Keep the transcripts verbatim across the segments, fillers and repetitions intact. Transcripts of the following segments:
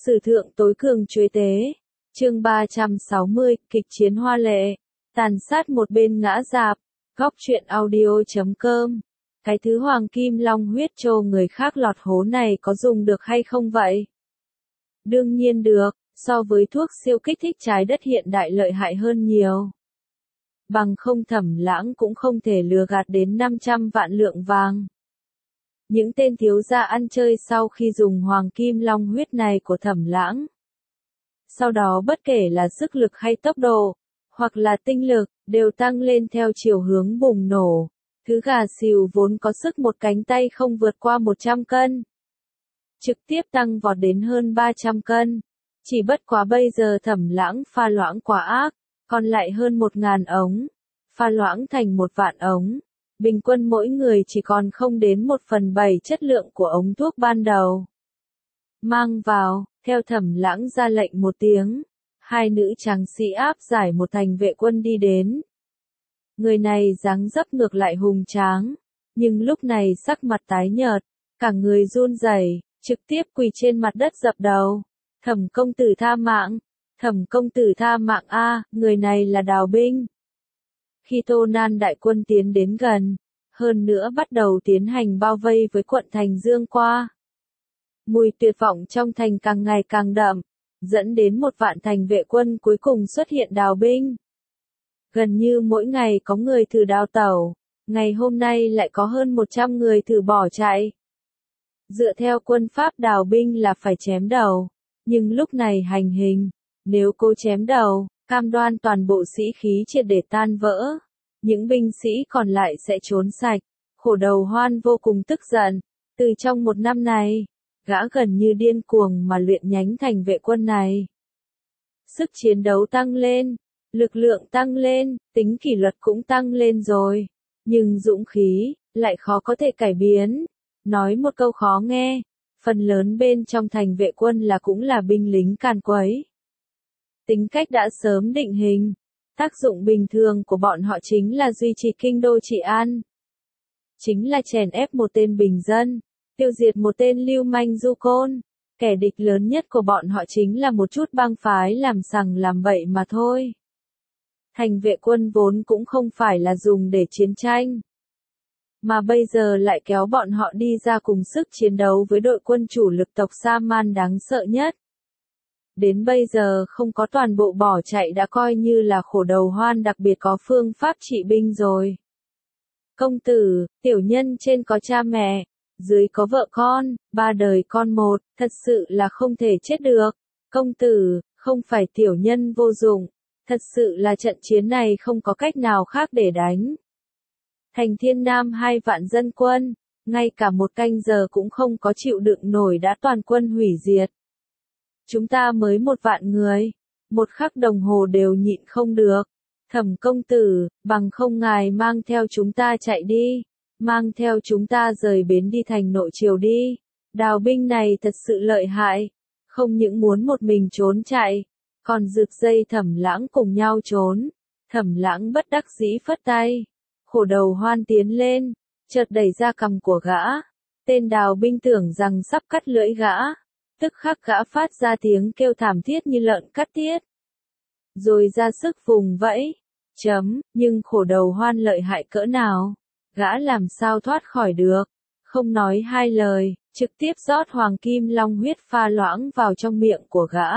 Sử thượng tối cường chuế tế. Chương ba trăm sáu mươi, kịch chiến hoa lệ. Tàn sát một bên ngã rạp. Góc truyện audio chấm com. Cái thứ hoàng kim long huyết trô người khác lọt hố này có dùng được hay không vậy? Đương nhiên được, so với thuốc siêu kích thích trái đất hiện đại lợi hại hơn nhiều. Bằng không Thẩm Lãng cũng không thể lừa gạt đến năm trăm vạn lượng vàng. Những tên thiếu gia ăn chơi sau khi dùng hoàng kim long huyết này của Thẩm Lãng. Sau đó bất kể là sức lực hay tốc độ, hoặc là tinh lực, đều tăng lên theo chiều hướng bùng nổ. Thứ gà xìu vốn có sức một cánh tay không vượt qua một trăm cân. Trực tiếp tăng vọt đến hơn ba trăm cân. Chỉ bất quá bây giờ Thẩm Lãng pha loãng quá ác, còn lại hơn một ngàn ống. Pha loãng thành một vạn ống. Bình quân mỗi người chỉ còn không đến một phần bảy chất lượng của ống thuốc ban đầu. Mang vào, theo Thẩm Lãng ra lệnh một tiếng. Hai nữ tráng sĩ áp giải một thành vệ quân đi đến. Người này dáng dấp ngược lại hùng tráng, nhưng lúc này sắc mặt tái nhợt, cả người run rẩy, trực tiếp quỳ trên mặt đất dập đầu. Thẩm công tử tha mạng, Thẩm công tử tha mạng a, người này là Đào binh. Khi Tô Nan đại quân tiến đến gần, hơn nữa bắt đầu tiến hành bao vây với quận thành Dương qua. Mùi tuyệt vọng trong thành càng ngày càng đậm, dẫn đến một vạn thành vệ quân cuối cùng xuất hiện Đào binh. Gần như mỗi ngày có người thử đào tẩu, ngày hôm nay lại có hơn một trăm người thử bỏ chạy. Dựa theo quân pháp Đào binh là phải chém đầu, nhưng lúc này hành hình, nếu cố chém đầu, cam đoan toàn bộ sĩ khí triệt để tan vỡ, những binh sĩ còn lại sẽ trốn sạch. Khổ đầu Hoan vô cùng tức giận, từ trong một năm này, gã gần như điên cuồng mà luyện nhánh thành vệ quân này. Sức chiến đấu tăng lên, lực lượng tăng lên, tính kỷ luật cũng tăng lên rồi, nhưng dũng khí lại khó có thể cải biến. Nói một câu khó nghe, phần lớn bên trong thành vệ quân là cũng là binh lính càn quấy. Tính cách đã sớm định hình, tác dụng bình thường của bọn họ chính là duy trì kinh đô trị an. Chính là chèn ép một tên bình dân, tiêu diệt một tên lưu manh du côn. Kẻ địch lớn nhất của bọn họ chính là một chút bang phái làm sằng làm bậy mà thôi. Thành vệ quân vốn cũng không phải là dùng để chiến tranh, mà bây giờ lại kéo bọn họ đi ra cùng sức chiến đấu với đội quân chủ lực tộc Sa-man đáng sợ nhất. Đến bây giờ không có toàn bộ bỏ chạy đã coi như là khổ đầu Hoan đặc biệt có phương pháp trị binh rồi. Công tử, tiểu nhân trên có cha mẹ, dưới có vợ con, ba đời con một, thật sự là không thể chết được. Công tử, không phải tiểu nhân vô dụng, thật sự là trận chiến này không có cách nào khác để đánh. Thành Thiên Nam hai vạn dân quân, ngay cả một canh giờ cũng không có chịu đựng nổi đã toàn quân hủy diệt. Chúng ta mới một vạn người, một khắc đồng hồ đều nhịn không được. Thẩm công tử, bằng không ngài mang theo chúng ta chạy đi, mang theo chúng ta rời bến đi thành nội triều đi. Đào binh này thật sự lợi hại, không những muốn một mình trốn chạy, còn rực dây Thẩm Lãng cùng nhau trốn. Thẩm Lãng bất đắc dĩ phất tay. Khổ đầu Hoan tiến lên, chợt đẩy ra cằm của gã. Tên Đào binh tưởng rằng sắp cắt lưỡi gã, tức khắc gã phát ra tiếng kêu thảm thiết như lợn cắt tiết. Rồi ra sức vùng vẫy, chấm, nhưng khổ đầu Hoan lợi hại cỡ nào, gã làm sao thoát khỏi được, không nói hai lời, trực tiếp rót hoàng kim long huyết pha loãng vào trong miệng của gã.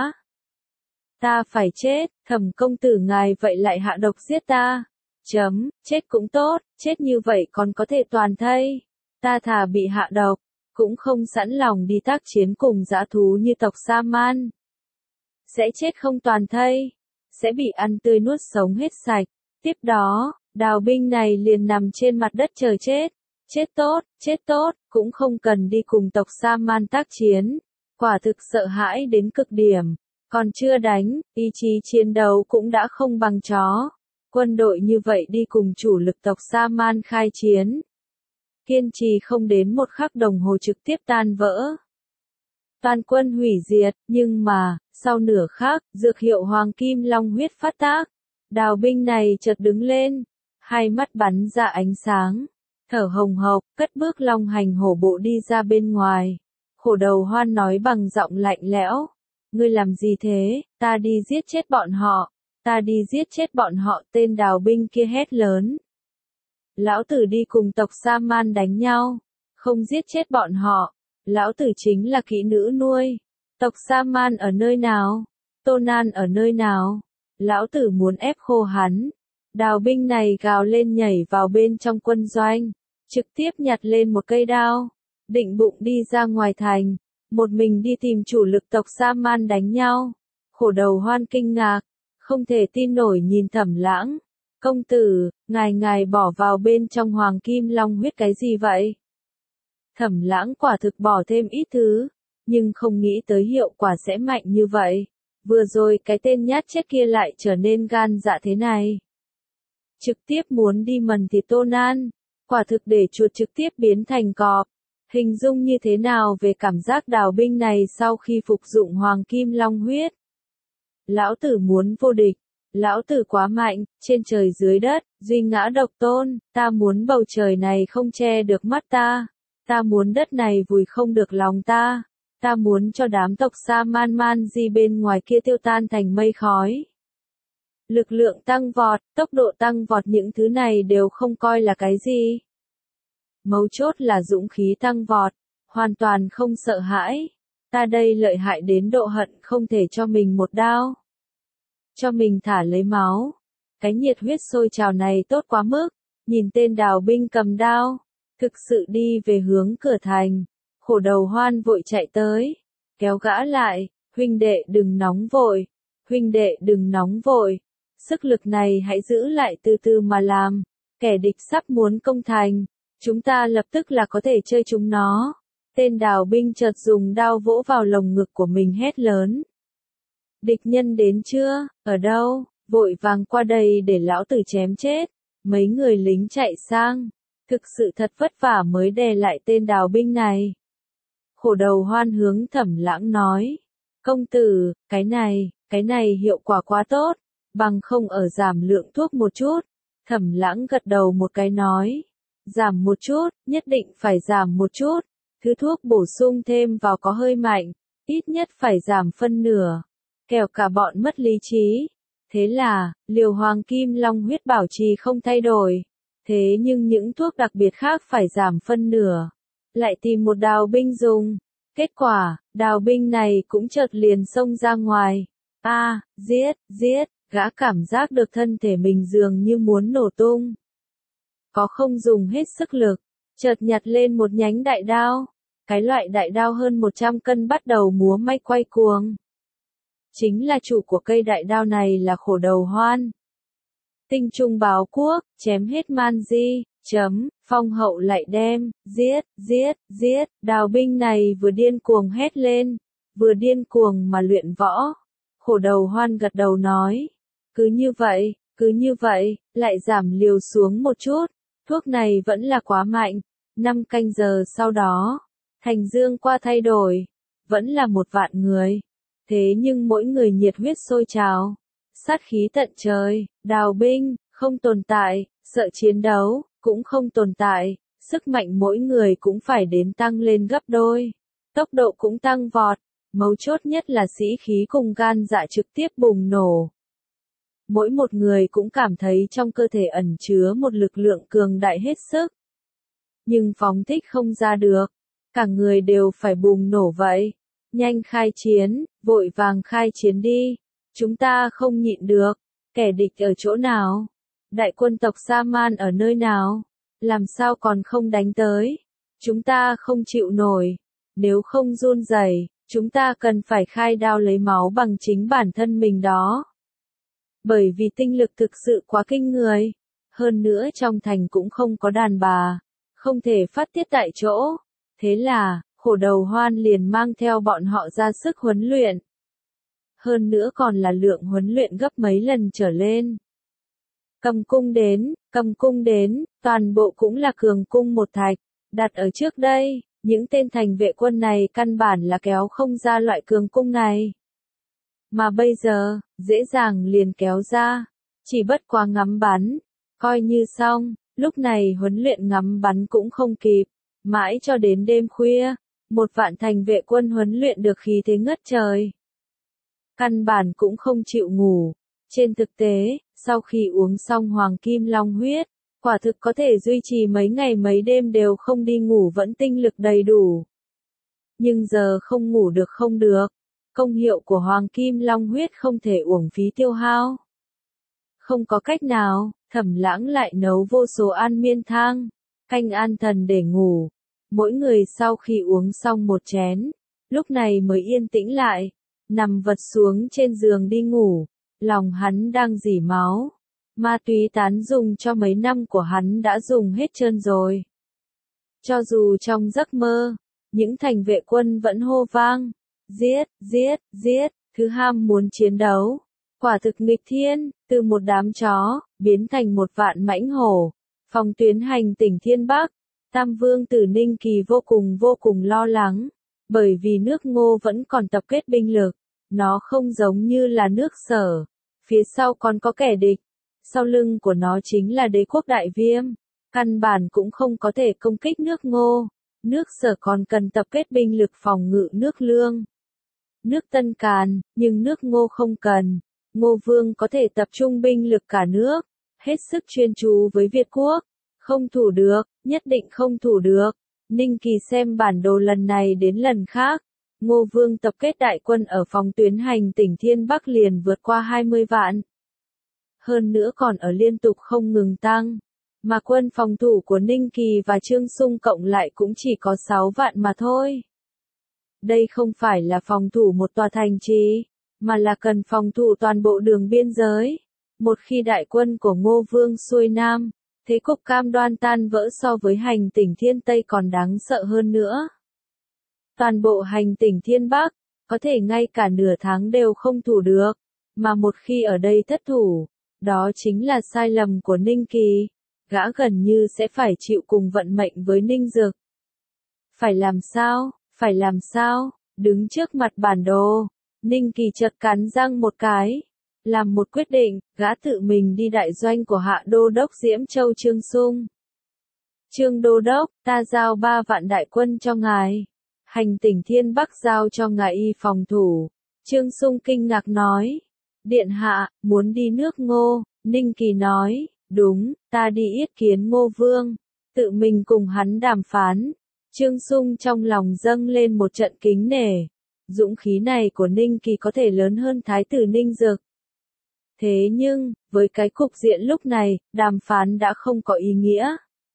Ta phải chết, Thẩm công tử ngài vậy lại hạ độc giết ta. Chấm, chết cũng tốt, chết như vậy còn có thể toàn thây. Ta thà bị hạ độc, cũng không sẵn lòng đi tác chiến cùng dã thú như tộc Sa-man. Sẽ chết không toàn thây, sẽ bị ăn tươi nuốt sống hết sạch. Tiếp đó, Đào binh này liền nằm trên mặt đất chờ chết. Chết tốt, chết tốt, cũng không cần đi cùng tộc Sa-man tác chiến. Quả thực sợ hãi đến cực điểm, còn chưa đánh, ý chí chiến đấu cũng đã không bằng chó. Quân đội như vậy đi cùng chủ lực tộc Sa-man khai chiến. Kiên trì không đến một khắc đồng hồ trực tiếp tan vỡ. Toàn quân hủy diệt, nhưng mà, sau nửa khắc, dược hiệu hoàng kim long huyết phát tác. Đào binh này chợt đứng lên, hai mắt bắn ra ánh sáng, thở hồng hộc, cất bước long hành hổ bộ đi ra bên ngoài. Khổ đầu Hoan nói bằng giọng lạnh lẽo. Ngươi làm gì thế, ta đi giết chết bọn họ, ta đi giết chết bọn họ, tên đào binh kia hét lớn. Lão tử đi cùng tộc Sa-man đánh nhau, không giết chết bọn họ, lão tử chính là kỹ nữ nuôi. Tộc Sa-man ở nơi nào? Tô Nan ở nơi nào? Lão tử muốn ép khô hắn. Đào binh này gào lên nhảy vào bên trong quân doanh, trực tiếp nhặt lên một cây đao, định bụng đi ra ngoài thành, một mình đi tìm chủ lực tộc Sa-man đánh nhau. Khổ đầu Hoan kinh ngạc, không thể tin nổi nhìn Thẩm Lãng. Công tử, ngài ngài bỏ vào bên trong hoàng kim long huyết cái gì vậy? Thẩm Lãng quả thực bỏ thêm ít thứ, nhưng không nghĩ tới hiệu quả sẽ mạnh như vậy. Vừa rồi cái tên nhát chết kia lại trở nên gan dạ thế này. Trực tiếp muốn đi mần thịt Tô Nan, quả thực để chuột trực tiếp biến thành cọp. Hình dung như thế nào về cảm giác đào binh này sau khi phục dụng hoàng kim long huyết? Lão tử muốn vô địch, lão tử quá mạnh, trên trời dưới đất, duy ngã độc tôn, ta muốn bầu trời này không che được mắt ta, ta muốn đất này vùi không được lòng ta, ta muốn cho đám tộc Sa-man man di bên ngoài kia tiêu tan thành mây khói. Lực lượng tăng vọt, tốc độ tăng vọt, những thứ này đều không coi là cái gì. Mấu chốt là dũng khí tăng vọt, hoàn toàn không sợ hãi. Ta đây lợi hại đến độ hận không thể cho mình một đao. Cho mình thả lấy máu. Cái nhiệt huyết sôi trào này tốt quá mức. Nhìn tên đào binh cầm đao, thực sự đi về hướng cửa thành. Khổ đầu Hoan vội chạy tới, kéo gã lại, huynh đệ đừng nóng vội, huynh đệ đừng nóng vội. Sức lực này hãy giữ lại từ từ mà làm, kẻ địch sắp muốn công thành, chúng ta lập tức là có thể chơi chúng nó. Tên đào binh chợt dùng đao vỗ vào lồng ngực của mình hét lớn. Địch nhân đến chưa, ở đâu, vội vàng qua đây để lão tử chém chết. Mấy người lính chạy sang, thực sự thật vất vả mới đè lại tên đào binh này. Khổ đầu Hoan hướng Thẩm Lãng nói, công tử, cái này, cái này hiệu quả quá tốt, bằng không ở giảm lượng thuốc một chút. Thẩm Lãng gật đầu một cái nói, giảm một chút, nhất định phải giảm một chút, thứ thuốc bổ sung thêm vào có hơi mạnh, ít nhất phải giảm phân nửa, kẻo cả bọn mất lý trí. Thế là, liều hoàng kim long huyết bảo trì không thay đổi, thế nhưng những thuốc đặc biệt khác phải giảm phân nửa. Lại tìm một đào binh dùng, kết quả, đào binh này cũng chợt liền xông ra ngoài. A, à, giết, giết, gã cảm giác được thân thể mình dường như muốn nổ tung. Có không dùng hết sức lực, chợt nhặt lên một nhánh đại đao, cái loại đại đao hơn một trăm cân bắt đầu múa may quay cuồng. Chính là chủ của cây đại đao này là Khổ đầu Hoan. Tinh trung báo quốc, chém hết man di, chấm, phong hậu lại đem, giết, giết, giết, đào binh này vừa điên cuồng hét lên, vừa điên cuồng mà luyện võ. Khổ đầu Hoan gật đầu nói, cứ như vậy, cứ như vậy, lại giảm liều xuống một chút, thuốc này vẫn là quá mạnh. Năm canh giờ sau đó, Thành Dương qua thay đổi, vẫn là một vạn người. Thế nhưng mỗi người nhiệt huyết sôi trào, sát khí tận trời, đào binh, không tồn tại, sợ chiến đấu, cũng không tồn tại, sức mạnh mỗi người cũng phải đến tăng lên gấp đôi, tốc độ cũng tăng vọt, mấu chốt nhất là sĩ khí cùng gan dạ trực tiếp bùng nổ. Mỗi một người cũng cảm thấy trong cơ thể ẩn chứa một lực lượng cường đại hết sức, nhưng phóng thích không ra được, cả người đều phải bùng nổ vậy. Nhanh khai chiến, vội vàng khai chiến đi, chúng ta không nhịn được, kẻ địch ở chỗ nào? Đại quân tộc Sa-man ở nơi nào? Làm sao còn không đánh tới? Chúng ta không chịu nổi, nếu không run rẩy, chúng ta cần phải khai đao lấy máu bằng chính bản thân mình đó. Bởi vì tinh lực thực sự quá kinh người, hơn nữa trong thành cũng không có đàn bà, không thể phát tiết tại chỗ, thế là Khổ đầu Hoan liền mang theo bọn họ ra sức huấn luyện. Hơn nữa còn là lượng huấn luyện gấp mấy lần trở lên. Cầm cung đến, cầm cung đến, toàn bộ cũng là cường cung một thạch, đặt ở trước đây, những tên thành vệ quân này căn bản là kéo không ra loại cường cung này. Mà bây giờ, dễ dàng liền kéo ra, chỉ bất quá ngắm bắn, coi như xong, lúc này huấn luyện ngắm bắn cũng không kịp, mãi cho đến đêm khuya. Một vạn thành vệ quân huấn luyện được khí thế ngất trời. căn bản cũng không chịu ngủ. Trên thực tế, sau khi uống xong hoàng kim long huyết, quả thực có thể duy trì mấy ngày mấy đêm đều không đi ngủ vẫn tinh lực đầy đủ. Nhưng giờ không ngủ được không được. Công hiệu của hoàng kim long huyết không thể uổng phí tiêu hao. Không có cách nào, Thẩm Lãng lại nấu vô số an miên thang, canh an thần để ngủ. Mỗi người sau khi uống xong một chén, lúc này mới yên tĩnh lại, nằm vật xuống trên giường đi ngủ. Lòng hắn đang rỉ máu. Ma túy tán dùng cho mấy năm của hắn đã dùng hết trơn rồi. Cho dù trong giấc mơ, những thành vệ quân vẫn hô vang, giết, giết, giết, thứ ham muốn chiến đấu. Quả thực nghịch thiên, từ một đám chó, biến thành một vạn mãnh hổ. Phòng tuyến hành tỉnh Thiên Bắc, Tam Vương Tử Ninh Kỳ vô cùng vô cùng lo lắng, bởi vì nước Ngô vẫn còn tập kết binh lực. Nó không giống như là nước Sở, phía sau còn có kẻ địch, sau lưng của nó chính là đế quốc Đại Viêm, căn bản cũng không có thể công kích nước Ngô. Nước Sở còn cần tập kết binh lực phòng ngự nước Lương, nước Tân Càn, nhưng nước Ngô không cần. Ngô Vương có thể tập trung binh lực cả nước, hết sức chuyên chú với Việt quốc, không thủ được, nhất định không thủ được. Ninh Kỳ xem bản đồ lần này đến lần khác. Ngô Vương tập kết đại quân ở phòng tuyến hành tỉnh Thiên Bắc liền vượt qua hai mươi vạn. Hơn nữa còn ở liên tục không ngừng tăng. Mà quân phòng thủ của Ninh Kỳ và Trương Sung cộng lại cũng chỉ có sáu vạn mà thôi. Đây không phải là phòng thủ một tòa thành trì, mà là cần phòng thủ toàn bộ đường biên giới. Một khi đại quân của Ngô Vương xuôi Nam, thế cục cam đoan tan vỡ so với hành tỉnh Thiên Tây còn đáng sợ hơn nữa. Toàn bộ hành tỉnh Thiên Bắc, có thể ngay cả nửa tháng đều không thủ được, mà một khi ở đây thất thủ, đó chính là sai lầm của Ninh Kỳ, gã gần như sẽ phải chịu cùng vận mệnh với Ninh Dực. Phải làm sao, phải làm sao, đứng trước mặt bản đồ, Ninh Kỳ chợt cắn răng một cái, làm một quyết định, gã tự mình đi đại doanh của Hạ Đô Đốc Diễm Châu Trương Sung. Trương Đô Đốc, ta giao ba vạn đại quân cho ngài. Hành tỉnh Thiên Bắc giao cho ngài y phòng thủ. Trương Sung kinh ngạc nói. Điện hạ, muốn đi nước Ngô. Ninh Kỳ nói, đúng, ta đi yết kiến Ngô Vương. Tự mình cùng hắn đàm phán. Trương Sung trong lòng dâng lên một trận kính nể. Dũng khí này của Ninh Kỳ có thể lớn hơn Thái tử Ninh Dực. Thế nhưng, với cái cục diện lúc này, đàm phán đã không có ý nghĩa.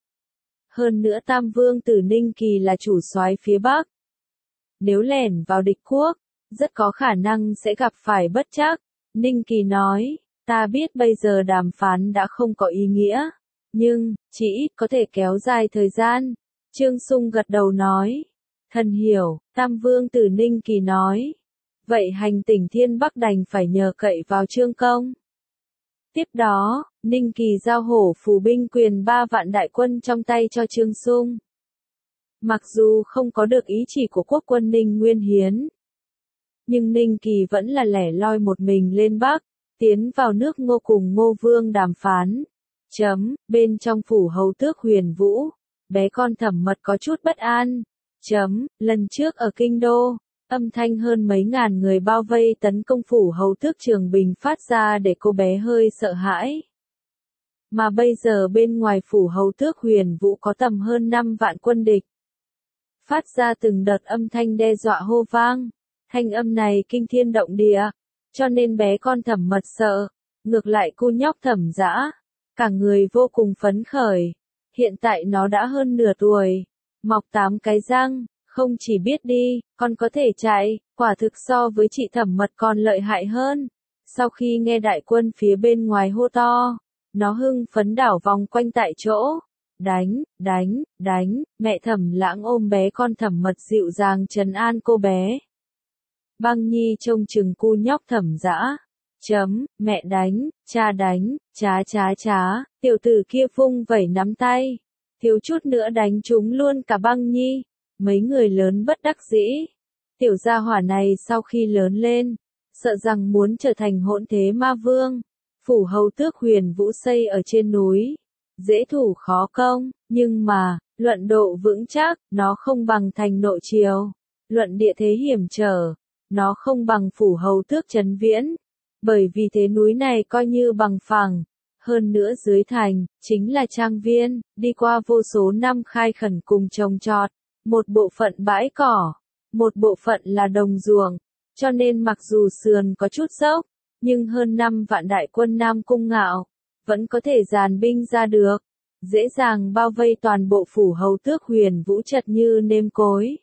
Hơn nữa Tam Vương Tử Ninh Kỳ là chủ soái phía Bắc. Nếu lẻn vào địch quốc, rất có khả năng sẽ gặp phải bất trắc. Ninh Kỳ nói, ta biết bây giờ đàm phán đã không có ý nghĩa, nhưng, chỉ ít có thể kéo dài thời gian. Trương Sung gật đầu nói, thần hiểu. Tam Vương Tử Ninh Kỳ nói, vậy hành tỉnh Thiên Bắc đành phải nhờ cậy vào Trương Công. Tiếp đó, Ninh Kỳ giao hổ phù binh quyền ba vạn đại quân trong tay cho Trương Sung. Mặc dù không có được ý chỉ của quốc quân Ninh Nguyên Hiến, nhưng Ninh Kỳ vẫn là lẻ loi một mình lên Bắc, tiến vào nước Ngô cùng Ngô Vương đàm phán. Chấm, bên trong phủ hầu tước Huyền Vũ, bé con Thẩm Mật có chút bất an. Chấm, lần trước ở Kinh Đô, âm thanh hơn mấy ngàn người bao vây tấn công phủ hầu tước Trường Bình phát ra để cô bé hơi sợ hãi. Mà bây giờ bên ngoài phủ hầu tước Huyền Vũ có tầm hơn năm vạn quân địch. Phát ra từng đợt âm thanh đe dọa hô vang. Thanh âm này kinh thiên động địa, cho nên bé con Thẩm Mật sợ. Ngược lại cô nhóc Thẩm Dã, cả người vô cùng phấn khởi. Hiện tại nó đã hơn nửa tuổi, mọc tám cái răng, không chỉ biết đi, còn có thể chạy, quả thực so với chị Thẩm Mật còn lợi hại hơn. Sau khi nghe đại quân phía bên ngoài hô to, nó hưng phấn đảo vòng quanh tại chỗ. Đánh, đánh, đánh, mẹ Thẩm Lãng ôm bé con Thẩm Mật dịu dàng trấn an cô bé. Băng Nhi trông chừng cu nhóc Thẩm Dã. Chấm, mẹ đánh, cha đánh, chá chá chá, tiểu tử kia vung vẩy nắm tay. Thiếu chút nữa đánh chúng luôn cả Băng Nhi. Mấy người lớn bất đắc dĩ. Tiểu gia hỏa này sau khi lớn lên, sợ rằng muốn trở thành hỗn thế ma vương. Phủ hầu tước Huyền Vũ xây ở trên núi, dễ thủ khó công, nhưng mà, luận độ vững chắc, nó không bằng thành Nội Triều. Luận địa thế hiểm trở, nó không bằng phủ hầu tước Trấn Viễn, bởi vì thế núi này coi như bằng phẳng. Hơn nữa dưới thành, chính là trang viên, đi qua vô số năm khai khẩn cùng trồng trọt, một bộ phận bãi cỏ, một bộ phận là đồng ruộng, cho nên mặc dù sườn có chút dốc, nhưng hơn năm vạn đại quân Nam Cung Ngạo, vẫn có thể dàn binh ra được, dễ dàng bao vây toàn bộ phủ hầu tước Huyền Vũ chật như nêm cối.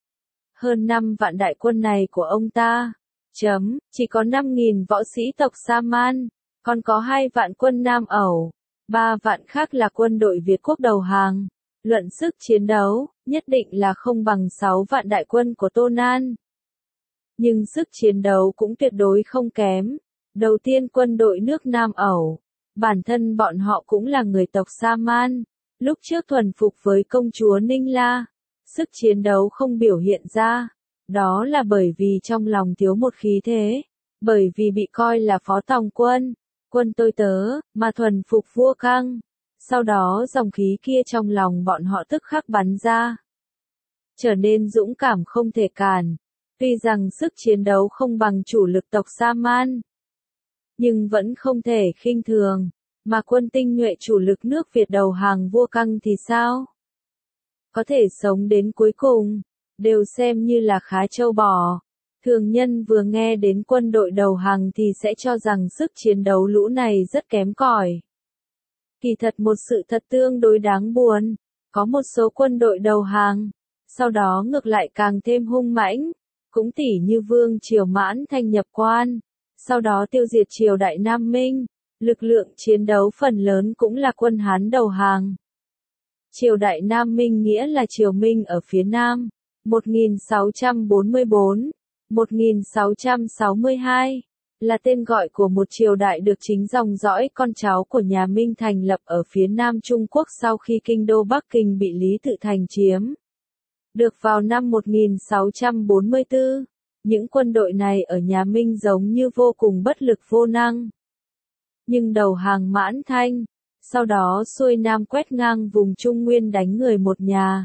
Hơn năm vạn đại quân này của ông ta, chấm, chỉ có năm nghìn võ sĩ tộc Sa Man, còn có hai vạn quân Nam Ẩu, ba vạn khác là quân đội Việt quốc đầu hàng. Luận sức chiến đấu, nhất định là không bằng sáu vạn đại quân của Tô Nan. Nhưng sức chiến đấu cũng tuyệt đối không kém. Đầu tiên quân đội nước Nam Ẩu, bản thân bọn họ cũng là người tộc Sa Man, lúc trước thuần phục với công chúa Ninh La, sức chiến đấu không biểu hiện ra, đó là bởi vì trong lòng thiếu một khí thế, bởi vì bị coi là phó tòng quân, quân tôi tớ, mà thuần phục vua Căng. Sau đó dòng khí kia trong lòng bọn họ tức khắc bắn ra, trở nên dũng cảm không thể cản. Tuy rằng sức chiến đấu không bằng chủ lực tộc Sa Man, nhưng vẫn không thể khinh thường. Mà quân tinh nhuệ chủ lực nước Việt đầu hàng vua Căng thì sao? Có thể sống đến cuối cùng, đều xem như là khá trâu bò. Thường nhân vừa nghe đến quân đội đầu hàng thì sẽ cho rằng sức chiến đấu lũ này rất kém cỏi. Kỳ thật một sự thật tương đối đáng buồn, có một số quân đội đầu hàng, sau đó ngược lại càng thêm hung mãnh, cũng tỉ như Vương Triều Mãn Thanh nhập quan, sau đó tiêu diệt triều đại Nam Minh, lực lượng chiến đấu phần lớn cũng là quân Hán đầu hàng. Triều đại Nam Minh nghĩa là triều Minh ở phía Nam, một nghìn sáu trăm bốn mươi tư đến một nghìn sáu trăm sáu mươi hai, là tên gọi của một triều đại được chính dòng dõi con cháu của nhà Minh thành lập ở phía Nam Trung Quốc sau khi kinh đô Bắc Kinh bị Lý Tự Thành chiếm. Được vào năm một nghìn sáu trăm bốn mươi tư, những quân đội này ở nhà Minh giống như vô cùng bất lực vô năng. Nhưng đầu hàng Mãn Thanh, sau đó xuôi Nam quét ngang vùng Trung Nguyên đánh người một nhà.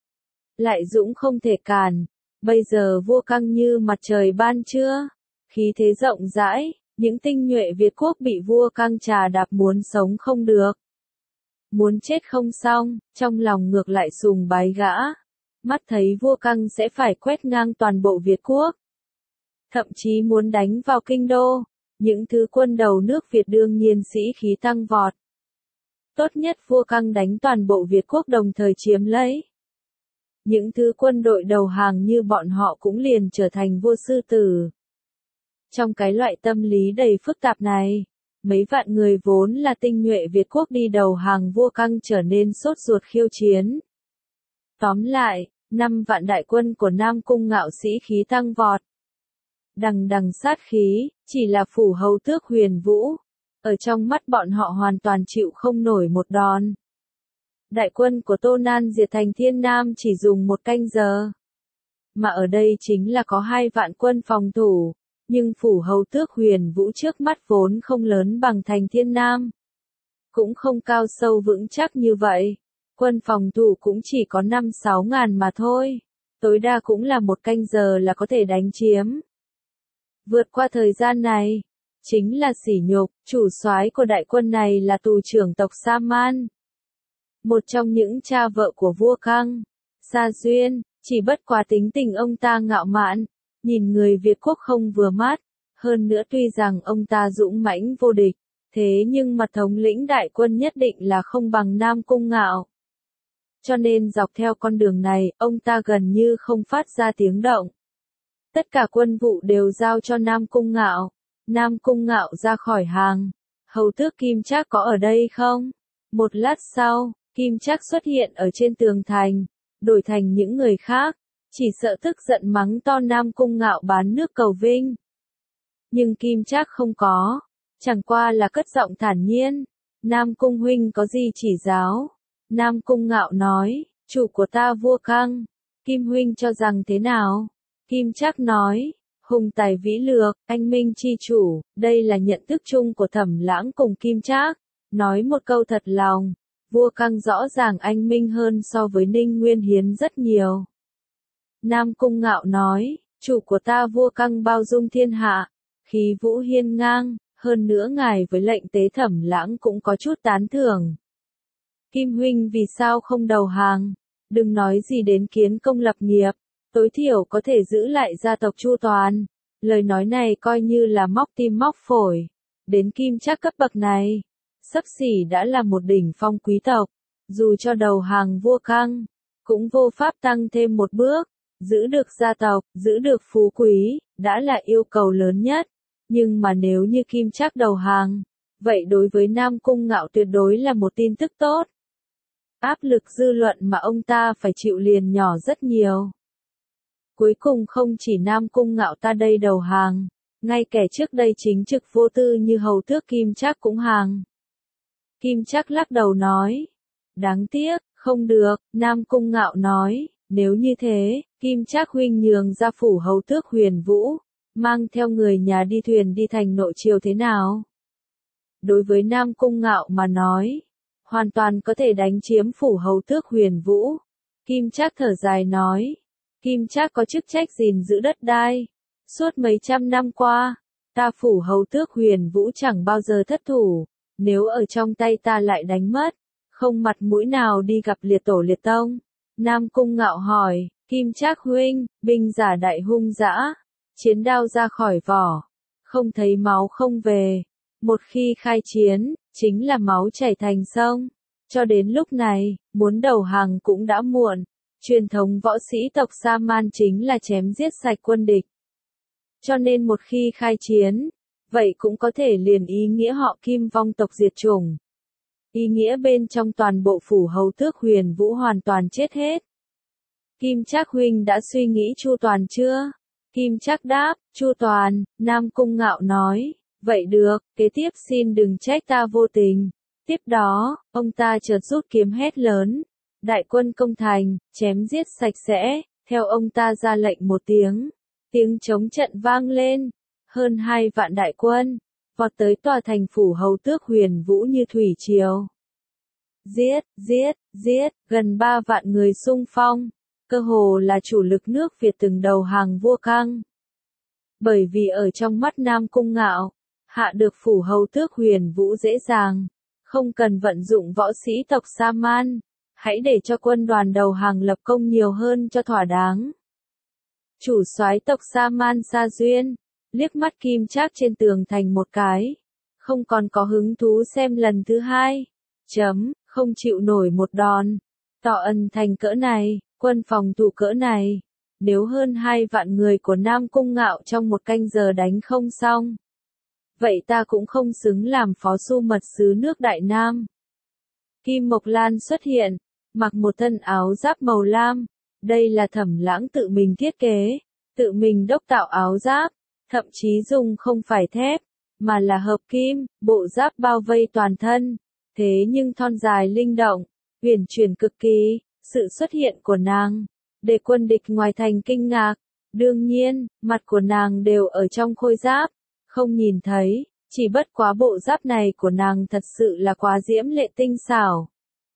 Lại dũng không thể cản, bây giờ vua Căng như mặt trời ban trưa, khí thế rộng rãi, những tinh nhuệ Việt quốc bị vua Căng trà đạp muốn sống không được. Muốn chết không xong, trong lòng ngược lại sùng bái gã, mắt thấy vua Căng sẽ phải quét ngang toàn bộ Việt quốc. Thậm chí muốn đánh vào kinh đô, những thứ quân đầu nước Việt đương nhiên sĩ khí tăng vọt. Tốt nhất vua Căng đánh toàn bộ Việt quốc đồng thời chiếm lấy. Những thứ quân đội đầu hàng như bọn họ cũng liền trở thành vua sư tử. Trong cái loại tâm lý đầy phức tạp này, mấy vạn người vốn là tinh nhuệ Việt quốc đi đầu hàng vua Căng trở nên sốt ruột khiêu chiến. Tóm lại, năm vạn đại quân của Nam Cung Ngạo sĩ khí tăng vọt. Đằng đằng sát khí, chỉ là phủ hầu tước Huyền Vũ. Ở trong mắt bọn họ hoàn toàn chịu không nổi một đòn. Đại quân của Tô Nan diệt thành Thiên Nam chỉ dùng một canh giờ. Mà ở đây chính là có hai vạn quân phòng thủ, nhưng phủ hầu tước Huyền Vũ trước mắt vốn không lớn bằng thành Thiên Nam. Cũng không cao sâu vững chắc như vậy. Quân phòng thủ cũng chỉ có năm sáu ngàn mà thôi. Tối đa cũng là một canh giờ là có thể đánh chiếm. Vượt qua thời gian này, chính là sỉ nhục, chủ soái của đại quân này là tù trưởng tộc Sa Man. Một trong những cha vợ của vua Căng, Sa Duyên, chỉ bất quá tính tình ông ta ngạo mạn, nhìn người Việt quốc không vừa mắt, hơn nữa tuy rằng ông ta dũng mãnh vô địch, thế nhưng mặt thống lĩnh đại quân nhất định là không bằng Nam Cung Ngạo. Cho nên dọc theo con đường này, ông ta gần như không phát ra tiếng động. Tất cả quân vụ đều giao cho Nam Cung Ngạo. Nam Cung Ngạo ra khỏi hàng. Hầu tước Kim Trác có ở đây không? Một lát sau, Kim Trác xuất hiện ở trên tường thành, đổi thành những người khác, chỉ sợ tức giận mắng to Nam Cung Ngạo bán nước cầu vinh. Nhưng Kim Trác không có, chẳng qua là cất giọng thản nhiên. Nam Cung huynh có gì chỉ giáo? Nam Cung Ngạo nói, chủ của ta vua Căng, Kim huynh cho rằng thế nào? Kim Trác nói, hùng tài vĩ lược, anh minh chi chủ, đây là nhận thức chung của Thẩm Lãng cùng Kim Trác. Nói một câu thật lòng, vua Căng rõ ràng anh minh hơn so với Ninh Nguyên Hiến rất nhiều. Nam Cung Ngạo nói, Chủ của ta vua căng bao dung thiên hạ, khí vũ hiên ngang, hơn nữa ngài với lệnh tế Thẩm Lãng cũng có chút tán thưởng. Kim huynh vì sao không đầu hàng? Đừng nói gì đến kiến công lập nghiệp, tối thiểu có thể giữ lại gia tộc Chu Toàn. Lời nói này coi như là móc tim móc phổi. Đến Kim Trác cấp bậc này, xấp xỉ đã là một đỉnh phong quý tộc, dù cho đầu hàng vua căng, cũng vô pháp tăng thêm một bước, giữ được gia tộc, giữ được phú quý, đã là yêu cầu lớn nhất. Nhưng mà nếu như Kim Trác đầu hàng, vậy đối với Nam Cung Ngạo tuyệt đối là một tin tức tốt. Áp lực dư luận mà ông ta phải chịu liền nhỏ rất nhiều. Cuối cùng không chỉ Nam Cung Ngạo ta đây đầu hàng, ngay kẻ trước đây chính trực vô tư như hầu tước Kim Trác cũng hàng. Kim Trác lắc đầu nói, đáng tiếc, không được. Nam Cung Ngạo nói, nếu như thế, Kim Trác huynh nhường ra phủ hầu tước Huyền Vũ, mang theo người nhà đi thuyền đi thành nội triều thế nào? Đối với Nam Cung Ngạo mà nói, hoàn toàn có thể đánh chiếm phủ hầu tước Huyền Vũ. Kim Trác thở dài nói, Kim Trác có chức trách gìn giữ đất đai. Suốt mấy trăm năm qua, ta phủ hầu tước Huyền Vũ chẳng bao giờ thất thủ, nếu ở trong tay ta lại đánh mất, không mặt mũi nào đi gặp liệt tổ liệt tông. Nam Cung Ngạo hỏi, Kim Trác huynh, binh giả đại hung dã, chiến đao ra khỏi vỏ, không thấy máu không về. Một khi khai chiến, chính là máu chảy thành sông. Cho đến lúc này, muốn đầu hàng cũng đã muộn. Truyền thống võ sĩ tộc Sa Man chính là chém giết sạch quân địch. Cho nên một khi khai chiến, vậy cũng có thể liền ý nghĩa họ Kim vong tộc diệt chủng. Ý nghĩa bên trong toàn bộ phủ hầu tước Huyền Vũ hoàn toàn chết hết. Kim Trác huynh đã suy nghĩ chu toàn chưa? Kim Trác đáp, chu toàn. Nam Cung Ngạo nói, vậy được, kế tiếp xin đừng trách ta vô tình. Tiếp đó, ông ta chợt rút kiếm hét lớn, đại quân công thành, chém giết sạch sẽ. Theo ông ta ra lệnh một tiếng, tiếng trống trận vang lên, hơn hai vạn đại quân vọt tới tòa thành phủ hầu tước Huyền Vũ như thủy triều. Giết, giết, giết, gần ba vạn người xung phong, cơ hồ là chủ lực nước Việt từng đầu hàng vua căng. Bởi vì ở trong mắt Nam Cung Ngạo, hạ được phủ hầu tước Huyền Vũ dễ dàng, không cần vận dụng võ sĩ tộc Sa Man, hãy để cho quân đoàn đầu hàng lập công nhiều hơn cho thỏa đáng. Chủ soái tộc Sa Man Sa Duyên, liếc mắt Kim Trác trên tường thành một cái, không còn có hứng thú xem lần thứ hai. Chấm, không chịu nổi một đòn. Tỏ ân thành cỡ này, quân phòng thủ cỡ này, nếu hơn hai vạn người của Nam Cung Ngạo trong một canh giờ đánh không xong, vậy ta cũng không xứng làm phó su mật sứ nước Đại Nam. Kim Mộc Lan xuất hiện, mặc một thân áo giáp màu lam, đây là Thẩm Lãng tự mình thiết kế, tự mình đốc tạo áo giáp, thậm chí dùng không phải thép, mà là hợp kim, bộ giáp bao vây toàn thân, thế nhưng thon dài linh động, huyền chuyển cực kỳ. Sự xuất hiện của nàng, để quân địch ngoài thành kinh ngạc. Đương nhiên, mặt của nàng đều ở trong khôi giáp, không nhìn thấy, chỉ bất quá bộ giáp này của nàng thật sự là quá diễm lệ tinh xảo.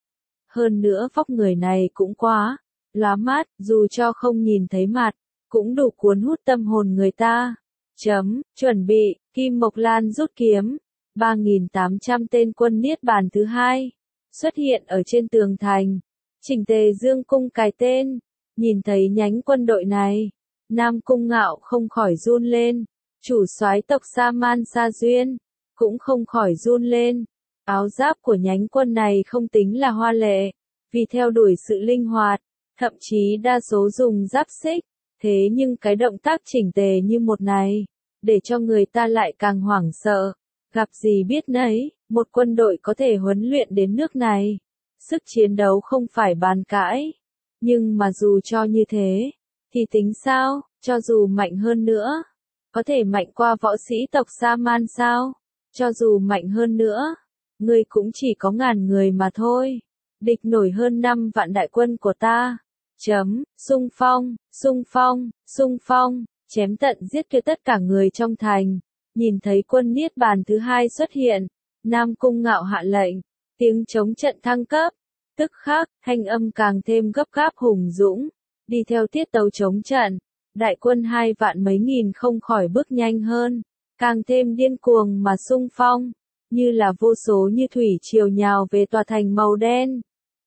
Hơn nữa vóc người này cũng quá lóa mắt, dù cho không nhìn thấy mặt, cũng đủ cuốn hút tâm hồn người ta. Chấm, chuẩn bị, Kim Mộc Lan rút kiếm, ba nghìn tám trăm tên quân Niết Bàn thứ hai, xuất hiện ở trên tường thành. Chỉnh tề dương cung cài tên, nhìn thấy nhánh quân đội này, Nam Cung Ngạo không khỏi run lên, chủ soái tộc Sa Man Sa Duyên, cũng không khỏi run lên. Áo giáp của nhánh quân này không tính là hoa lệ, vì theo đuổi sự linh hoạt, thậm chí đa số dùng giáp xích, thế nhưng cái động tác chỉnh tề như một này, để cho người ta lại càng hoảng sợ, gặp gì biết nấy, một quân đội có thể huấn luyện đến nước này. Sức chiến đấu không phải bàn cãi, nhưng mà dù cho như thế, thì tính sao, cho dù mạnh hơn nữa, có thể mạnh qua võ sĩ tộc Sa Man sao, cho dù mạnh hơn nữa, người cũng chỉ có ngàn người mà thôi, địch nổi hơn năm vạn đại quân của ta. Chấm, xung phong, xung phong, xung phong, chém tận giết kia tất cả người trong thành. Nhìn thấy quân Niết Bàn thứ hai xuất hiện, Nam Cung Ngạo hạ lệnh, tiếng chống trận thăng cấp, tức khắc, thanh âm càng thêm gấp gáp hùng dũng, đi theo tiết tấu chống trận, đại quân hai vạn mấy nghìn không khỏi bước nhanh hơn, càng thêm điên cuồng mà xung phong, như là vô số như thủy triều nhào về tòa thành màu đen.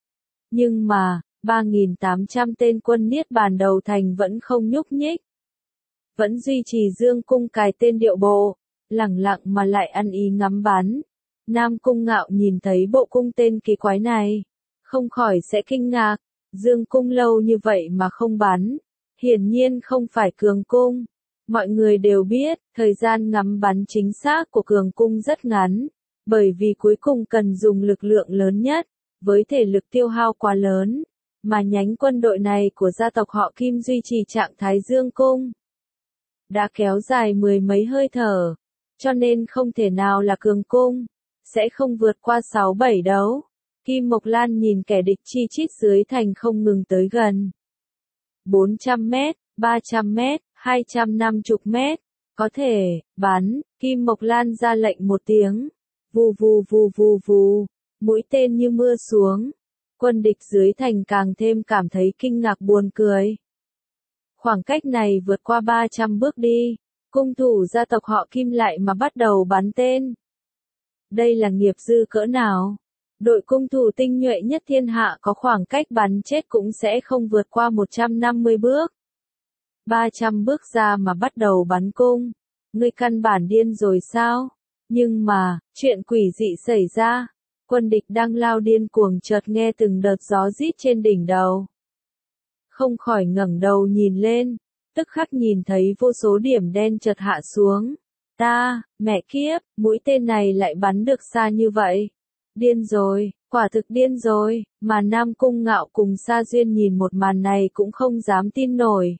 Nhưng mà, ba nghìn tám trăm tên quân Niết Bàn đầu thành vẫn không nhúc nhích. Vẫn duy trì dương cung cài tên điệu bộ, lẳng lặng mà lại ăn ý ngắm bắn. Nam Cung Ngạo nhìn thấy bộ cung tên kỳ quái này, không khỏi sẽ kinh ngạc, dương cung lâu như vậy mà không bắn, hiển nhiên không phải cường cung. Mọi người đều biết, thời gian ngắm bắn chính xác của cường cung rất ngắn, bởi vì cuối cùng cần dùng lực lượng lớn nhất, với thể lực tiêu hao quá lớn, mà nhánh quân đội này của gia tộc họ Kim duy trì trạng thái dương cung đã kéo dài mười mấy hơi thở, cho nên không thể nào là cường cung, sẽ không vượt qua sáu bảy đấu. Kim Mộc Lan nhìn kẻ địch chi chít dưới thành không ngừng tới gần. bốn trăm mét, ba trăm mét, hai trăm năm mươi mét, có thể, bắn, Kim Mộc Lan ra lệnh một tiếng, vù vù vù vù vù, mũi tên như mưa xuống. Quân địch dưới thành càng thêm cảm thấy kinh ngạc buồn cười. Khoảng cách này vượt qua ba trăm bước đi, cung thủ gia tộc họ Kim lại mà bắt đầu bắn tên. Đây là nghiệp dư cỡ nào? Đội cung thủ tinh nhuệ nhất thiên hạ có khoảng cách bắn chết cũng sẽ không vượt qua một trăm năm mươi bước. ba trăm bước ra mà bắt đầu bắn cung. Ngươi căn bản điên rồi sao? Nhưng mà, chuyện quỷ dị xảy ra. Quân địch đang lao điên cuồng chợt nghe từng đợt gió rít trên đỉnh đầu. Không khỏi ngẩng đầu nhìn lên, tức khắc nhìn thấy vô số điểm đen chợt hạ xuống. Ta, mẹ kiếp, mũi tên này lại bắn được xa như vậy. Điên rồi, quả thực điên rồi, mà Nam Cung Ngạo cùng Sa Duyên nhìn một màn này cũng không dám tin nổi.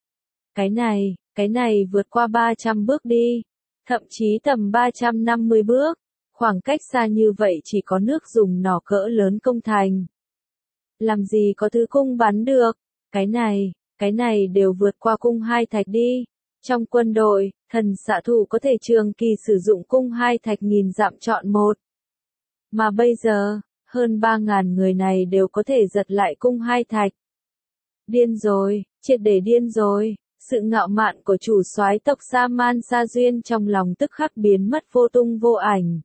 Cái này, cái này vượt qua ba trăm bước đi, thậm chí tầm ba trăm năm mươi bước, khoảng cách xa như vậy chỉ có nước dùng nỏ cỡ lớn công thành. Làm gì có thứ cung bắn được, cái này, cái này đều vượt qua cung hai thạch đi. Trong quân đội, thần xạ thủ có thể trường kỳ sử dụng cung hai thạch nghìn dặm chọn một. Mà bây giờ, hơn ba ngàn người này đều có thể giật lại cung hai thạch. Điên rồi, triệt để điên rồi, sự ngạo mạn của chủ soái tộc Sa Man Sa Duyên trong lòng tức khắc biến mất vô tung vô ảnh.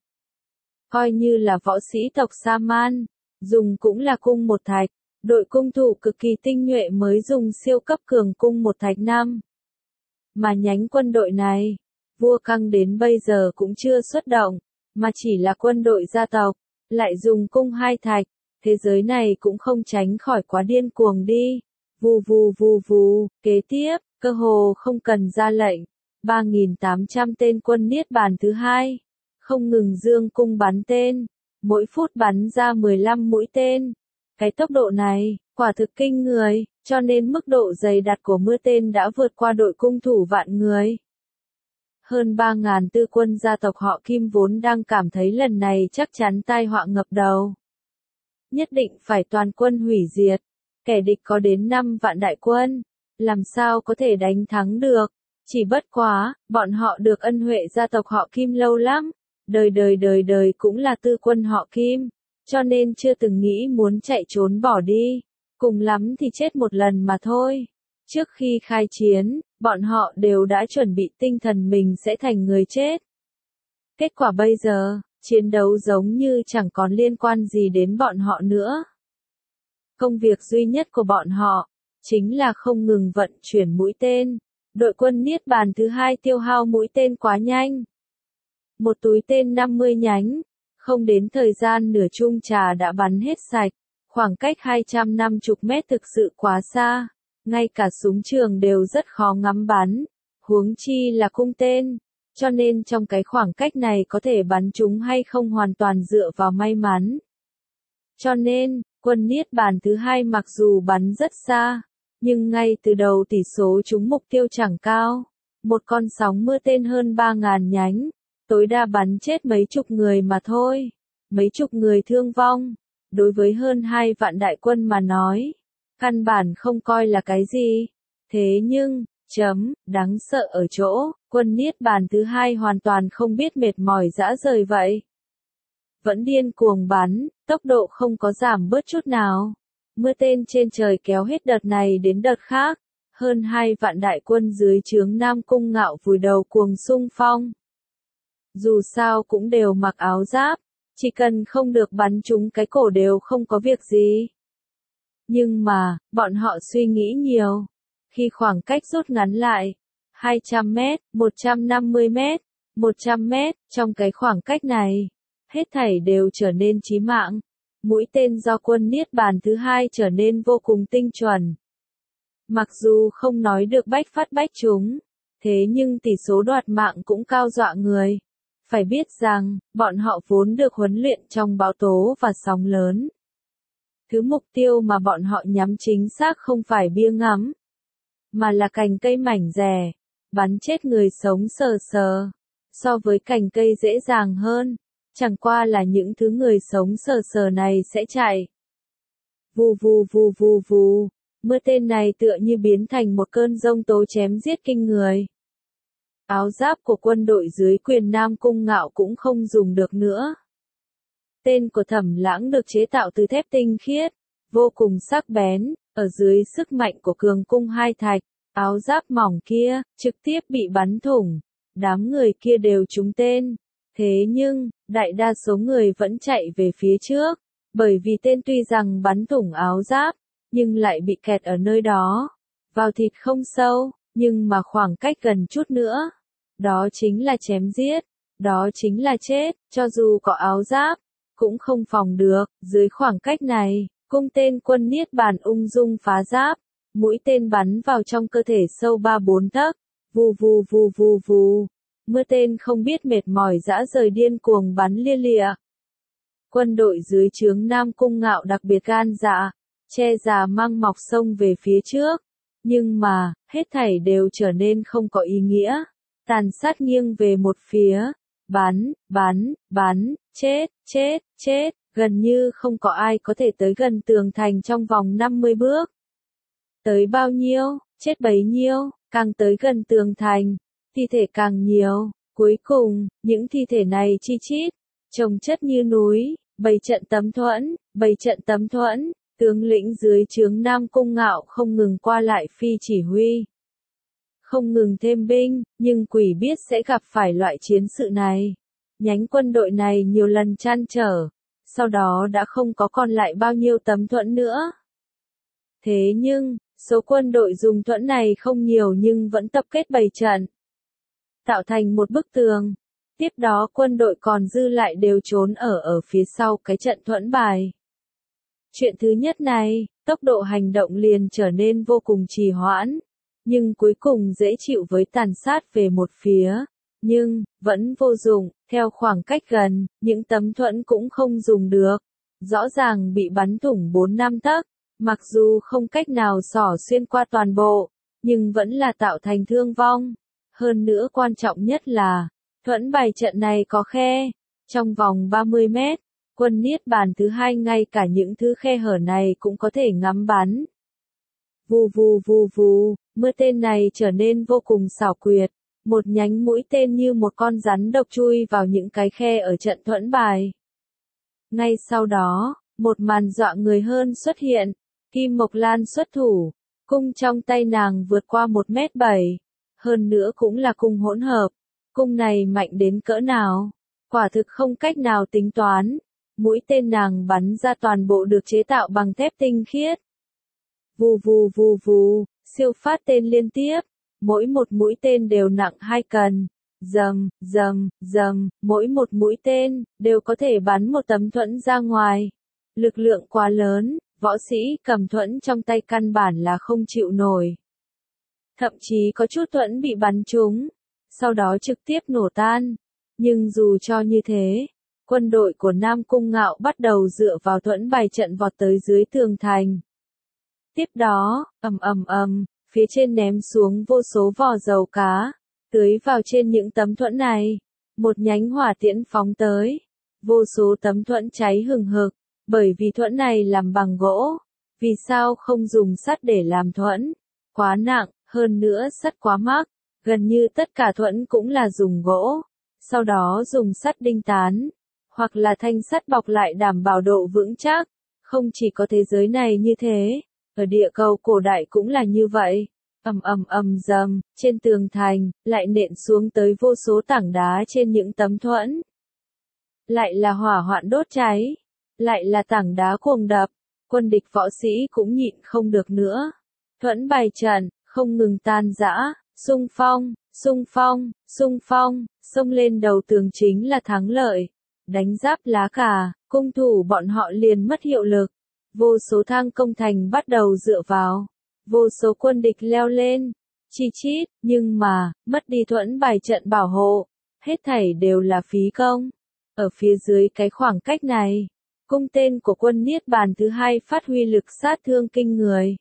Coi như là võ sĩ tộc Sa Man, dùng cũng là cung một thạch, đội cung thủ cực kỳ tinh nhuệ mới dùng siêu cấp cường cung một thạch năm. Mà nhánh quân đội này, vua Căng đến bây giờ cũng chưa xuất động, mà chỉ là quân đội gia tộc, lại dùng cung hai thạch, thế giới này cũng không tránh khỏi quá điên cuồng đi. Vù vù vù vù, kế tiếp, cơ hồ không cần ra lệnh, ba nghìn tám trăm tên quân Niết Bàn thứ hai, không ngừng dương cung bắn tên, mỗi phút bắn ra mười lăm mũi tên. Cái tốc độ này, quả thực kinh người, cho nên mức độ dày đặc của mưa tên đã vượt qua đội cung thủ vạn người. Hơn ba ngàn tư quân gia tộc họ Kim vốn đang cảm thấy lần này chắc chắn tai họa ngập đầu. Nhất định phải toàn quân hủy diệt, kẻ địch có đến năm vạn đại quân, làm sao có thể đánh thắng được, chỉ bất quá, bọn họ được ân huệ gia tộc họ Kim lâu lắm, đời đời đời đời cũng là tư quân họ Kim, cho nên chưa từng nghĩ muốn chạy trốn bỏ đi, cùng lắm thì chết một lần mà thôi. Trước khi khai chiến, bọn họ đều đã chuẩn bị tinh thần mình sẽ thành người chết. Kết quả bây giờ, chiến đấu giống như chẳng còn liên quan gì đến bọn họ nữa. Công việc duy nhất của bọn họ, chính là không ngừng vận chuyển mũi tên. Đội quân Niết Bàn thứ hai tiêu hao mũi tên quá nhanh. Một túi tên năm mươi nhánh, không đến thời gian nửa chung trà đã bắn hết sạch. Khoảng cách hai trăm năm mươi mét thực sự quá xa, ngay cả súng trường đều rất khó ngắm bắn, huống chi là cung tên, cho nên trong cái khoảng cách này có thể bắn chúng hay không hoàn toàn dựa vào may mắn. Cho nên, quân Niết Bàn thứ hai mặc dù bắn rất xa, nhưng ngay từ đầu tỷ số trúng mục tiêu chẳng cao, một con sóng mưa tên hơn ba ngàn nhánh, tối đa bắn chết mấy chục người mà thôi, mấy chục người thương vong. Đối với hơn hai vạn đại quân mà nói, căn bản không coi là cái gì. Thế nhưng, chấm, đáng sợ ở chỗ, quân Niết Bàn thứ hai hoàn toàn không biết mệt mỏi rã rời vậy. Vẫn điên cuồng bắn, tốc độ không có giảm bớt chút nào. Mưa tên trên trời kéo hết đợt này đến đợt khác, hơn hai vạn đại quân dưới trướng Nam Cung Ngạo vùi đầu cuồng xung phong. Dù sao cũng đều mặc áo giáp, chỉ cần không được bắn trúng cái cổ đều không có việc gì. Nhưng mà, bọn họ suy nghĩ nhiều. Khi khoảng cách rút ngắn lại, hai trăm mét, một trăm năm mươi mét, một trăm mét, trong cái khoảng cách này, hết thảy đều trở nên chí mạng. Mũi tên do quân Niết Bàn thứ hai trở nên vô cùng tinh chuẩn. Mặc dù không nói được bách phát bách trúng, thế nhưng tỷ số đoạt mạng cũng cao dọa người. Phải biết rằng, bọn họ vốn được huấn luyện trong bão tố và sóng lớn. Thứ mục tiêu mà bọn họ nhắm chính xác không phải bia ngắm, mà là cành cây mảnh dẻ, bắn chết người sống sờ sờ. So với cành cây dễ dàng hơn, chẳng qua là những thứ người sống sờ sờ này sẽ chạy. Vù vù vù vù vù, mưa tên này tựa như biến thành một cơn giông tố chém giết kinh người. Áo giáp của quân đội dưới quyền Nam Cung Ngạo cũng không dùng được nữa. Tên của Thẩm Lãng được chế tạo từ thép tinh khiết, vô cùng sắc bén, ở dưới sức mạnh của cường cung hai thạch, áo giáp mỏng kia, trực tiếp bị bắn thủng. Đám người kia đều trúng tên. Thế nhưng, đại đa số người vẫn chạy về phía trước, bởi vì tên tuy rằng bắn thủng áo giáp, nhưng lại bị kẹt ở nơi đó. Vào thịt không sâu, nhưng mà khoảng cách gần chút nữa. Đó chính là chém giết, đó chính là chết, cho dù có áo giáp, cũng không phòng được. Dưới khoảng cách này, cung tên quân Niết Bàn ung dung phá giáp, mũi tên bắn vào trong cơ thể sâu ba bốn tấc, vù vù vù vù vù. Mưa tên không biết mệt mỏi dã rời điên cuồng bắn lia lịa. Quân đội dưới trướng Nam Cung Ngạo đặc biệt gan dạ, che già mang mọc sông về phía trước. Nhưng mà, hết thảy đều trở nên không có ý nghĩa. Tàn sát nghiêng về một phía. Bắn, bắn, bắn, chết, chết, chết. Gần như không có ai có thể tới gần tường thành trong vòng năm mươi bước. Tới bao nhiêu, chết bấy nhiêu, càng tới gần tường thành, thi thể càng nhiều. Cuối cùng, những thi thể này chi chít, chồng chất như núi, bày trận tấm thuẫn, bày trận tấm thuẫn. Tướng lĩnh dưới trướng Nam Cung Ngạo không ngừng qua lại phi chỉ huy. Không ngừng thêm binh, nhưng quỷ biết sẽ gặp phải loại chiến sự này. Nhánh quân đội này nhiều lần trăn trở, sau đó đã không có còn lại bao nhiêu tấm thuẫn nữa. Thế nhưng, số quân đội dùng thuẫn này không nhiều nhưng vẫn tập kết bày trận, tạo thành một bức tường. Tiếp đó quân đội còn dư lại đều trốn ở ở phía sau cái trận thuẫn bài. Chuyện thứ nhất này, tốc độ hành động liền trở nên vô cùng trì hoãn, nhưng cuối cùng dễ chịu với tàn sát về một phía. Nhưng, vẫn vô dụng, theo khoảng cách gần, những tấm thuẫn cũng không dùng được. Rõ ràng bị bắn thủng bốn năm tấc, mặc dù không cách nào xỏ xuyên qua toàn bộ, nhưng vẫn là tạo thành thương vong. Hơn nữa quan trọng nhất là, thuẫn bày trận này có khe, trong vòng ba mươi mét. Quân Niết Bàn thứ hai ngay cả những thứ khe hở này cũng có thể ngắm bắn. Vù vù vù vù, mưa tên này trở nên vô cùng xảo quyệt. Một nhánh mũi tên như một con rắn độc chui vào những cái khe ở trận thuẫn bài. Ngay sau đó, một màn dọa người hơn xuất hiện. Kim Mộc Lan xuất thủ, cung trong tay nàng vượt qua một mét bảy. Hơn nữa cũng là cung hỗn hợp. Cung này mạnh đến cỡ nào? Quả thực không cách nào tính toán. Mũi tên nàng bắn ra toàn bộ được chế tạo bằng thép tinh khiết. Vù vù vù vù, siêu phát tên liên tiếp, mỗi một mũi tên đều nặng hai cân. Dầm, dầm, dầm, mỗi một mũi tên đều có thể bắn một tấm thuẫn ra ngoài. Lực lượng quá lớn, võ sĩ cầm thuẫn trong tay căn bản là không chịu nổi. Thậm chí có chút thuẫn bị bắn trúng, sau đó trực tiếp nổ tan. Nhưng dù cho như thế, quân đội của Nam Cung Ngạo bắt đầu dựa vào thuẫn bài trận vọt tới dưới tường thành. Tiếp đó, ầm ầm ầm, phía trên ném xuống vô số vỏ dầu cá, tưới vào trên những tấm thuẫn này. Một nhánh hỏa tiễn phóng tới, vô số tấm thuẫn cháy hừng hực, bởi vì thuẫn này làm bằng gỗ. Vì sao không dùng sắt để làm thuẫn? Quá nặng, hơn nữa sắt quá mắc, gần như tất cả thuẫn cũng là dùng gỗ, sau đó dùng sắt đinh tán, hoặc là thanh sắt bọc lại đảm bảo độ vững chắc. Không chỉ có thế giới này như thế, ở địa cầu cổ đại cũng là như vậy. Ầm ầm ầm dầm, trên tường thành, lại nện xuống tới vô số tảng đá trên những tấm thuẫn. Lại là hỏa hoạn đốt cháy, lại là tảng đá cuồng đập, quân địch võ sĩ cũng nhịn không được nữa. Thuẫn bày trận, không ngừng tan rã, xung phong, xung phong, xung phong, xông lên đầu tường chính là thắng lợi. Đánh giáp lá cà, cung thủ bọn họ liền mất hiệu lực. Vô số thang công thành bắt đầu dựa vào. Vô số quân địch leo lên. Chi chít, nhưng mà, mất đi thuẫn bài trận bảo hộ. Hết thảy đều là phí công. Ở phía dưới cái khoảng cách này, cung tên của quân Niết Bàn thứ hai phát huy lực sát thương kinh người.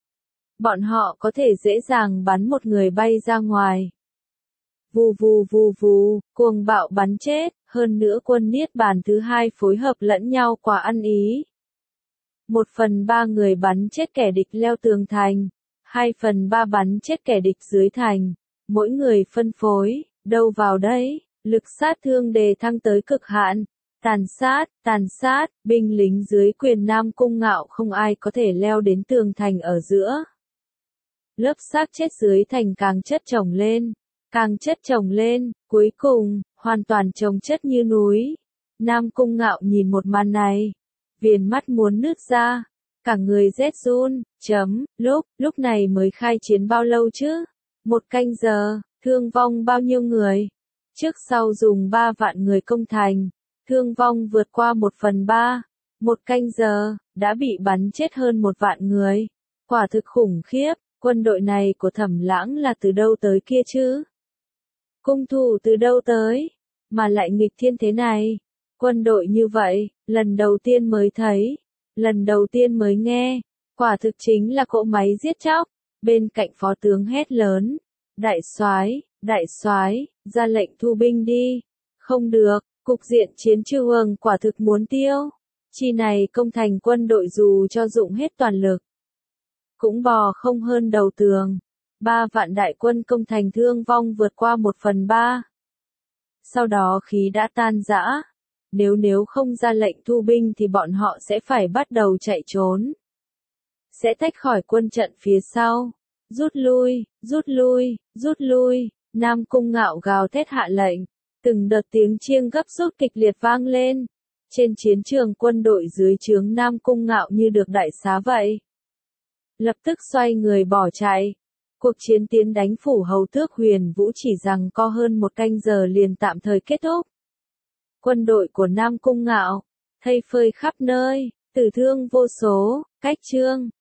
Bọn họ có thể dễ dàng bắn một người bay ra ngoài. Vù vù vù vù, cuồng bạo bắn chết, hơn nữa quân Niết Bàn thứ hai phối hợp lẫn nhau quả ăn ý. Một phần ba người bắn chết kẻ địch leo tường thành, hai phần ba bắn chết kẻ địch dưới thành, mỗi người phân phối, đâu vào đấy, lực sát thương đề thăng tới cực hạn, tàn sát, tàn sát, binh lính dưới quyền Nam Cung Ngạo không ai có thể leo đến tường thành ở giữa. Lớp xác chết dưới thành càng chất chồng lên, càng chất chồng lên, cuối cùng, hoàn toàn chồng chất như núi. Nam Cung Ngạo nhìn một màn này, viền mắt muốn nứt ra, cả người rét run, chấm, lúc, lúc này mới khai chiến bao lâu chứ? Một canh giờ, thương vong bao nhiêu người? Trước sau dùng ba vạn người công thành, thương vong vượt qua một phần ba, một canh giờ, đã bị bắn chết hơn một vạn người. Quả thực khủng khiếp, quân đội này của Thẩm Lãng là từ đâu tới kia chứ? Cung thủ từ đâu tới, mà lại nghịch thiên thế này? Quân đội như vậy, lần đầu tiên mới thấy, lần đầu tiên mới nghe, quả thực chính là cỗ máy giết chóc. Bên cạnh phó tướng hét lớn, đại soái, đại soái, ra lệnh thu binh đi. Không được, cục diện chiến trường quả thực muốn tiêu. Chi này công thành quân đội dù cho dụng hết toàn lực, cũng bò không hơn đầu tường. Ba vạn đại quân công thành thương vong vượt qua một phần ba. Sau đó khí đã tan rã. Nếu nếu không ra lệnh thu binh thì bọn họ sẽ phải bắt đầu chạy trốn. Sẽ tách khỏi quân trận phía sau. Rút lui, rút lui, rút lui. Nam Cung Ngạo gào thét hạ lệnh. Từng đợt tiếng chiêng gấp rút kịch liệt vang lên. Trên chiến trường quân đội dưới trướng Nam Cung Ngạo như được đại xá vậy. Lập tức xoay người bỏ chạy. Cuộc chiến tiến đánh phủ hầu tước Huyền Vũ chỉ rằng có hơn một canh giờ liền tạm thời kết thúc. Quân đội của Nam Cung Ngạo, thây phơi khắp nơi, tử thương vô số, cách chương.